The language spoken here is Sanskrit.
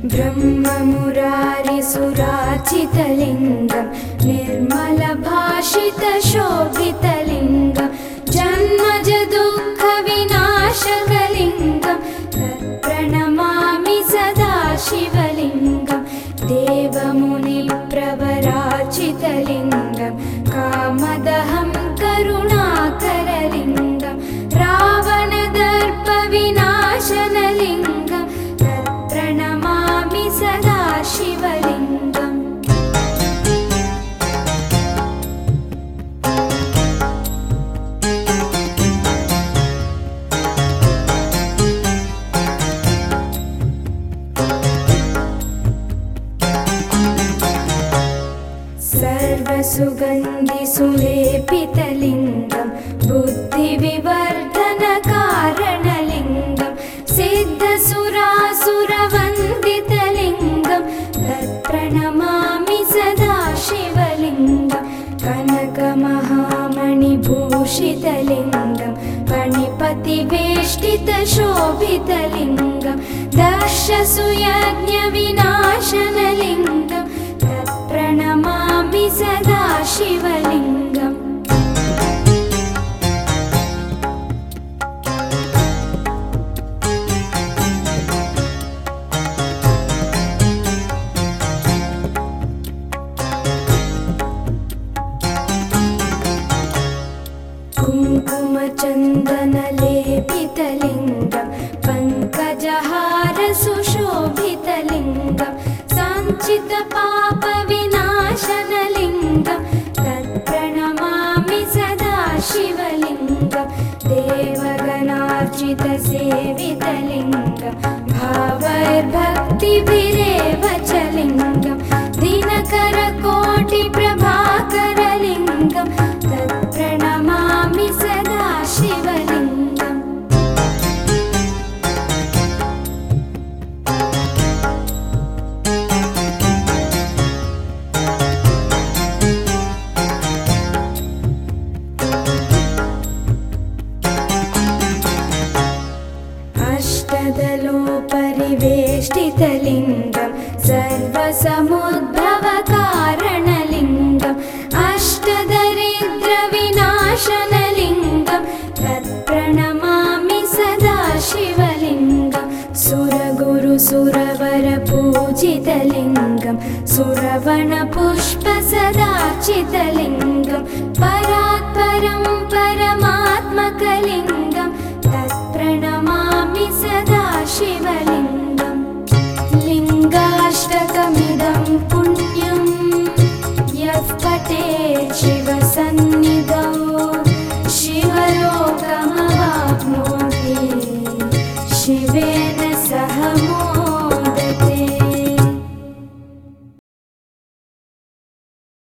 ब्रह्ममुरारिसुराचितलिङ्गं निर्मलभाषितशोभितलिङ्गं जन्मज दुःखविनाशकलिङ्गं तत्प्रणमामि सदा शिवलिङ्गं देवमुनिप्रवराचितलिङ्गं कामदहं करुणाकरलिङ्गं रावणदर्पविनाशनलिङ्गं तत्प्रणमामि सदा शिवलिङ्गम् सर्वसुगन्धिसुलेपितलिङ्गं बुद्धिविवर्धनकारणलिङ्गं सिद्धसुरासुरवन्दितलिङ्गं तत्प्रणमामि सदा शिवलिङ्गं कनकमहामणिभूषितलिङ्गं फणिपतिवेष्टितशोभितलिङ्गं दक्षसुयज्ञविनाशनलिङ्गं तत्प्रणमामि सदा शिवलिङ्गम् कुङ्कुमचन्दनलेपितलिङ्गं पङ्कजहारसुशोभितलिङ्गं सञ्चितपापविनाशनलिङ्गं तत्प्रणमामि सदा शिवलिङ्गं देवगणार्चितसेवितलिङ्गं भावैर्भक्तिभिरेव च लिङ्गं दिनकरकोटिप्रभाकरलिङ्गं तत्प्रणमामि सदा शिवलिङ्गम् अष्टदलोपरिवेष्टितलिङ्गं सर्वसमुद्भवकारणलिङ्गं अष्टदरिद्रविनाशनलिङ्गं तत्प्रणमामि सदा शिवलिङ्गं सुरगुरुसुरवरपूजितलिङ्गं सुरवणपुष्पसदाचितलिङ्गं परात्परं परमात्मकलिङ्गं तत्प्रणमामि सदा शिवलिङ्गं लिङ्गाष्टकमिदं पुण्यं यः पठेत् शिवसन्निधौ शिवलोकमवाप्नोति।